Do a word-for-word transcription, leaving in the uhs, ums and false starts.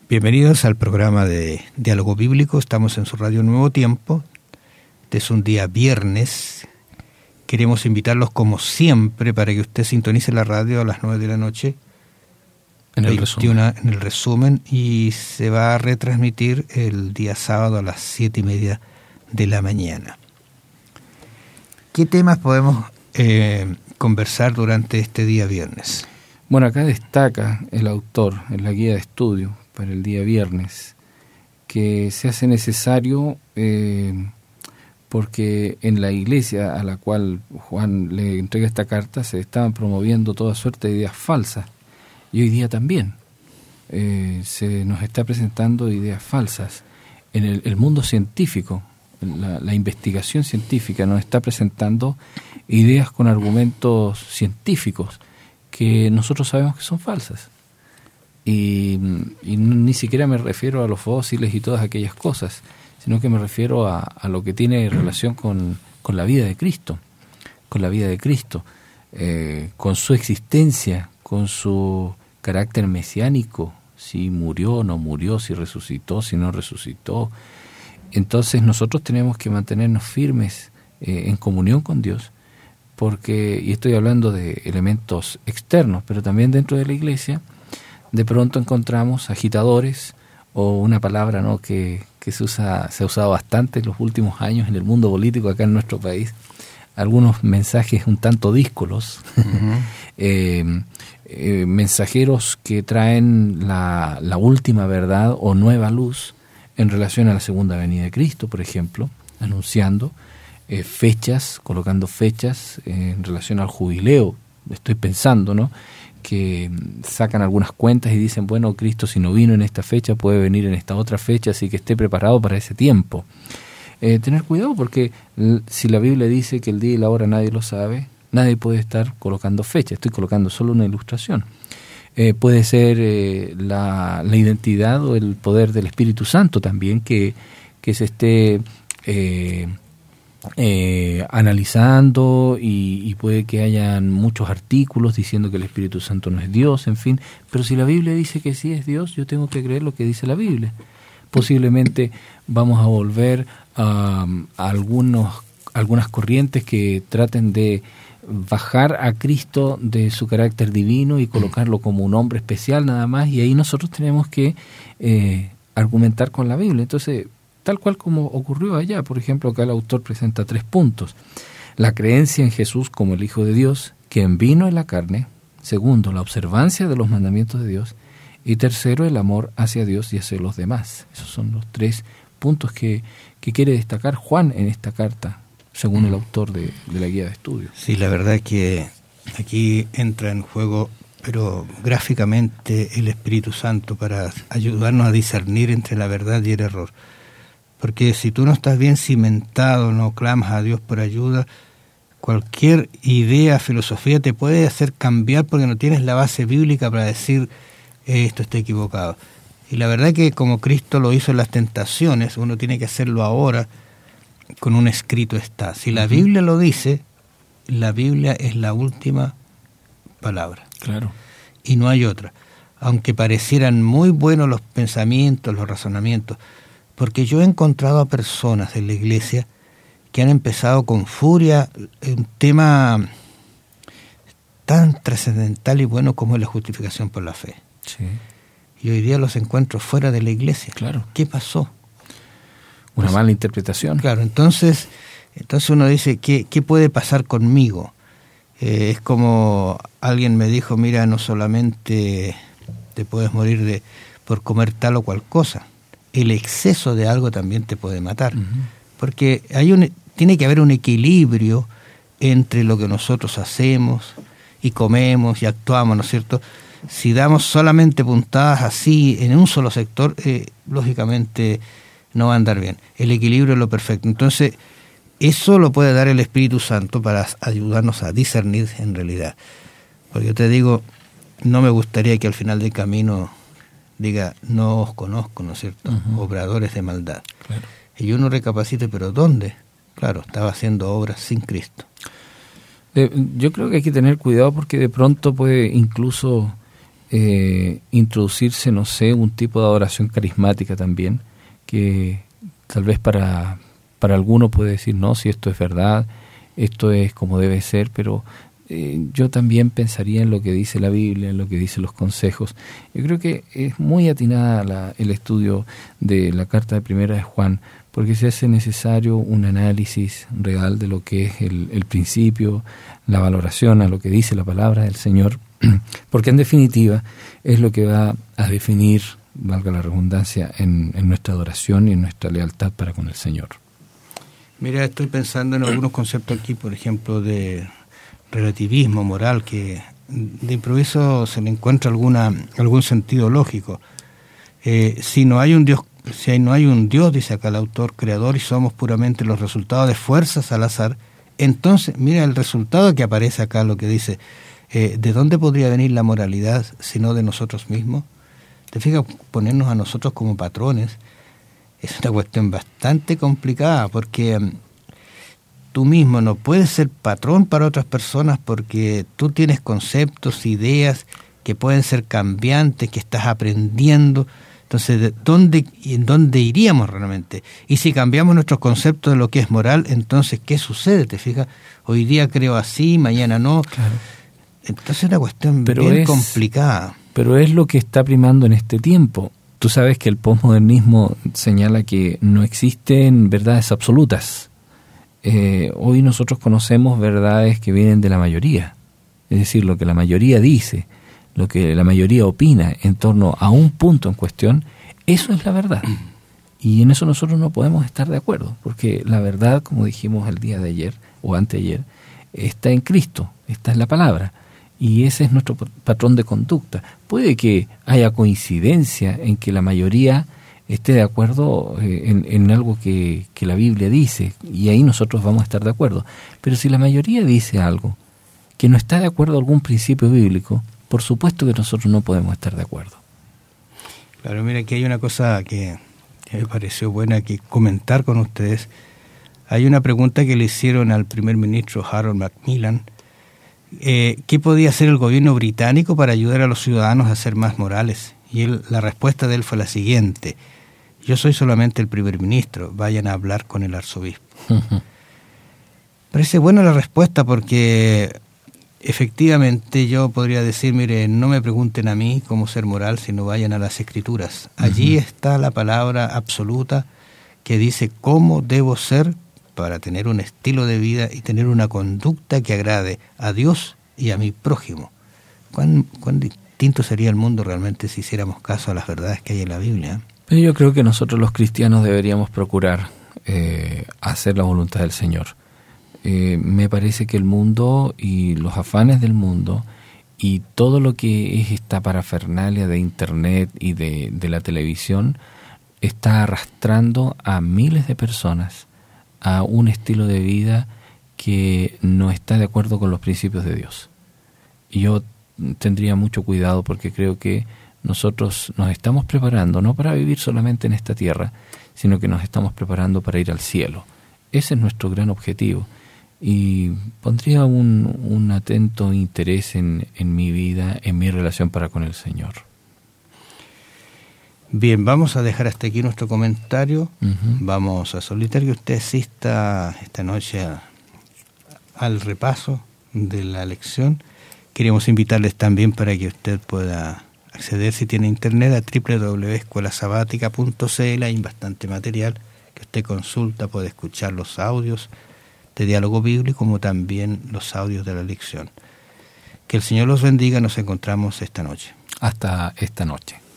Bienvenidos al programa de Diálogo Bíblico. Estamos en su radio Nuevo Tiempo. Este es un día viernes. Queremos invitarlos como siempre para que usted sintonice la radio a las nueve de la noche. En el veintiuna, resumen. En el resumen. Y se va a retransmitir el día sábado a las siete y media de la mañana. ¿Qué temas podemos eh, conversar durante este día viernes? Bueno, acá destaca el autor en la guía de estudio para el día viernes que se hace necesario eh, porque en la iglesia a la cual Juan le entrega esta carta se estaban promoviendo toda suerte de ideas falsas, y hoy día también eh, se nos está presentando ideas falsas. En el, el mundo científico, la, la investigación científica nos está presentando ideas con argumentos científicos que nosotros sabemos que son falsas. Y, y ni siquiera me refiero a los fósiles y todas aquellas cosas, sino que me refiero a, a lo que tiene relación con, con la vida de Cristo, con la vida de Cristo, eh, con su existencia, con su carácter mesiánico, si murió o no murió, si resucitó, si no resucitó. Entonces nosotros tenemos que mantenernos firmes eh, en comunión con Dios, porque, y estoy hablando de elementos externos, pero también dentro de la iglesia, de pronto encontramos agitadores, o una palabra ¿no? que, que se usa se ha usado bastante en los últimos años en el mundo político acá en nuestro país, algunos mensajes un tanto díscolos, uh-huh. eh, eh, mensajeros que traen la, la última verdad o nueva luz en relación a la segunda venida de Cristo, por ejemplo, anunciando eh, fechas, colocando fechas eh, en relación al jubileo. Estoy pensando, ¿no?, que sacan algunas cuentas y dicen, bueno, Cristo si no vino en esta fecha puede venir en esta otra fecha, así que esté preparado para ese tiempo. Eh, tener cuidado, porque l- si la Biblia dice que el día y la hora nadie lo sabe, nadie puede estar colocando fecha. Estoy colocando solo una ilustración. Eh, puede ser eh, la, la identidad o el poder del Espíritu Santo también que, que se esté eh, Eh, analizando y, y puede que hayan muchos artículos diciendo que el Espíritu Santo no es Dios, en fin, pero si la Biblia dice que sí es Dios, yo tengo que creer lo que dice la Biblia. Posiblemente vamos a volver a, a algunos, algunas corrientes que traten de bajar a Cristo de su carácter divino y colocarlo como un hombre especial nada más, y ahí nosotros tenemos que eh, argumentar con la Biblia. Entonces, tal cual como ocurrió allá. Por ejemplo, acá el autor presenta tres puntos. La creencia en Jesús como el Hijo de Dios, quien vino en la carne. Segundo, la observancia de los mandamientos de Dios. Y tercero, el amor hacia Dios y hacia los demás. Esos son los tres puntos que, que quiere destacar Juan en esta carta, según el autor de, de la guía de estudio. Sí, la verdad es que aquí entra en juego, pero gráficamente, el Espíritu Santo para ayudarnos a discernir entre la verdad y el error. Porque si tú no estás bien cimentado, no clamas a Dios por ayuda, cualquier idea, filosofía te puede hacer cambiar porque no tienes la base bíblica para decir eh, esto está equivocado. Y la verdad que como Cristo lo hizo en las tentaciones, uno tiene que hacerlo ahora con un escrito está. Si la Biblia lo dice, la Biblia es la última palabra. Claro. Y no hay otra. Aunque parecieran muy buenos los pensamientos, los razonamientos, porque yo he encontrado a personas en la iglesia que han empezado con furia un tema tan trascendental y bueno como es la justificación por la fe. Sí. Y hoy día los encuentro fuera de la iglesia. Claro. ¿Qué pasó? Una pues, mala interpretación. Claro, entonces, entonces uno dice, ¿qué, qué puede pasar conmigo? Eh, es como alguien me dijo, mira, no solamente te puedes morir de por comer tal o cual cosa, el exceso de algo también te puede matar. Uh-huh. Porque hay un, tiene que haber un equilibrio entre lo que nosotros hacemos y comemos y actuamos, ¿no es cierto? Si damos solamente puntadas así en un solo sector, eh, lógicamente no va a andar bien. El equilibrio es lo perfecto. Entonces, eso lo puede dar el Espíritu Santo para ayudarnos a discernir en realidad. Porque yo te digo, no me gustaría que al final del camino diga, no os conozco, ¿no es cierto? Uh-huh. Obradores de maldad. Claro. Y uno recapacite, ¿pero dónde? Claro, estaba haciendo obras sin Cristo. Eh, yo creo que hay que tener cuidado porque de pronto puede incluso eh, introducirse, no sé, un tipo de adoración carismática también, que tal vez para, para alguno puede decir, no, si esto es verdad, esto es como debe ser, pero eh, yo también pensaría en lo que dice la Biblia, en lo que dicen los consejos. Yo creo que es muy atinada la, el estudio de la carta de Primera de Juan, porque se hace necesario un análisis real de lo que es el, el principio, la valoración a lo que dice la palabra del Señor, porque en definitiva es lo que va a definir, valga la redundancia, en, en nuestra adoración y en nuestra lealtad para con el Señor. Mira, estoy pensando en algunos conceptos aquí, por ejemplo, de relativismo moral, que de improviso se le encuentra alguna algún sentido lógico. Eh, si no hay un Dios, si no hay un Dios, dice acá el autor creador, y somos puramente los resultados de fuerzas al azar, entonces, mira el resultado que aparece acá, lo que dice, eh, ¿de dónde podría venir la moralidad sino de nosotros mismos? Te fijas, ponernos a nosotros como patrones es una cuestión bastante complicada, porque um, tú mismo no puedes ser patrón para otras personas, porque tú tienes conceptos, ideas que pueden ser cambiantes, que estás aprendiendo. Entonces, ¿de dónde, ¿en dónde iríamos realmente? Y si cambiamos nuestros conceptos de lo que es moral, entonces, ¿qué sucede? ¿Te fijas? Hoy día creo así, mañana no. Claro. Entonces es una cuestión pero bien es, complicada. Pero es lo que está primando en este tiempo. Tú sabes que el posmodernismo señala que no existen verdades absolutas. Eh, hoy nosotros conocemos verdades que vienen de la mayoría. Es decir, lo que la mayoría dice, lo que la mayoría opina en torno a un punto en cuestión, eso es la verdad. Y en eso nosotros no podemos estar de acuerdo, porque la verdad, como dijimos el día de ayer o anteayer, está en Cristo, está en la palabra, y ese es nuestro patrón de conducta. Puede que haya coincidencia en que la mayoría esté de acuerdo en, en algo que, que la Biblia dice, y ahí nosotros vamos a estar de acuerdo. Pero si la mayoría dice algo que no está de acuerdo a algún principio bíblico, por supuesto que nosotros no podemos estar de acuerdo. Claro, mira, aquí hay una cosa que, que me pareció buena que comentar con ustedes. Hay una pregunta que le hicieron al primer ministro Harold Macmillan. Eh, ¿Qué podía hacer el gobierno británico para ayudar a los ciudadanos a ser más morales? Y él, la respuesta de él fue la siguiente: yo soy solamente el primer ministro, vayan a hablar con el arzobispo. Uh-huh. Parece buena la respuesta, porque efectivamente yo podría decir, mire, no me pregunten a mí cómo ser moral, sino vayan a las Escrituras. Allí uh-huh. está la palabra absoluta que dice cómo debo ser para tener un estilo de vida y tener una conducta que agrade a Dios y a mi prójimo. ¿Cuán, cuán distinto sería el mundo realmente si hiciéramos caso a las verdades que hay en la Biblia? Pero yo creo que nosotros los cristianos deberíamos procurar eh, hacer la voluntad del Señor. Eh, me parece que el mundo y los afanes del mundo y todo lo que es esta parafernalia de internet y de, de la televisión está arrastrando a miles de personas a un estilo de vida que no está de acuerdo con los principios de Dios. Y yo tendría mucho cuidado, porque creo que nosotros nos estamos preparando no para vivir solamente en esta tierra, sino que nos estamos preparando para ir al cielo. Ese es nuestro gran objetivo. Y pondría un, un atento interés en, en mi vida, en mi relación para con el Señor. Bien, vamos a dejar hasta aquí nuestro comentario. Uh-huh. Vamos a solicitar que usted asista esta noche a, al repaso de la lección. Queremos invitarles también para que usted pueda acceder, si tiene internet, a doble u doble u doble u punto escuela sabática punto c l. Hay bastante material que usted consulta, puede escuchar los audios de diálogo bíblico como también los audios de la lección. Que el Señor los bendiga. Nos encontramos esta noche. Hasta esta noche.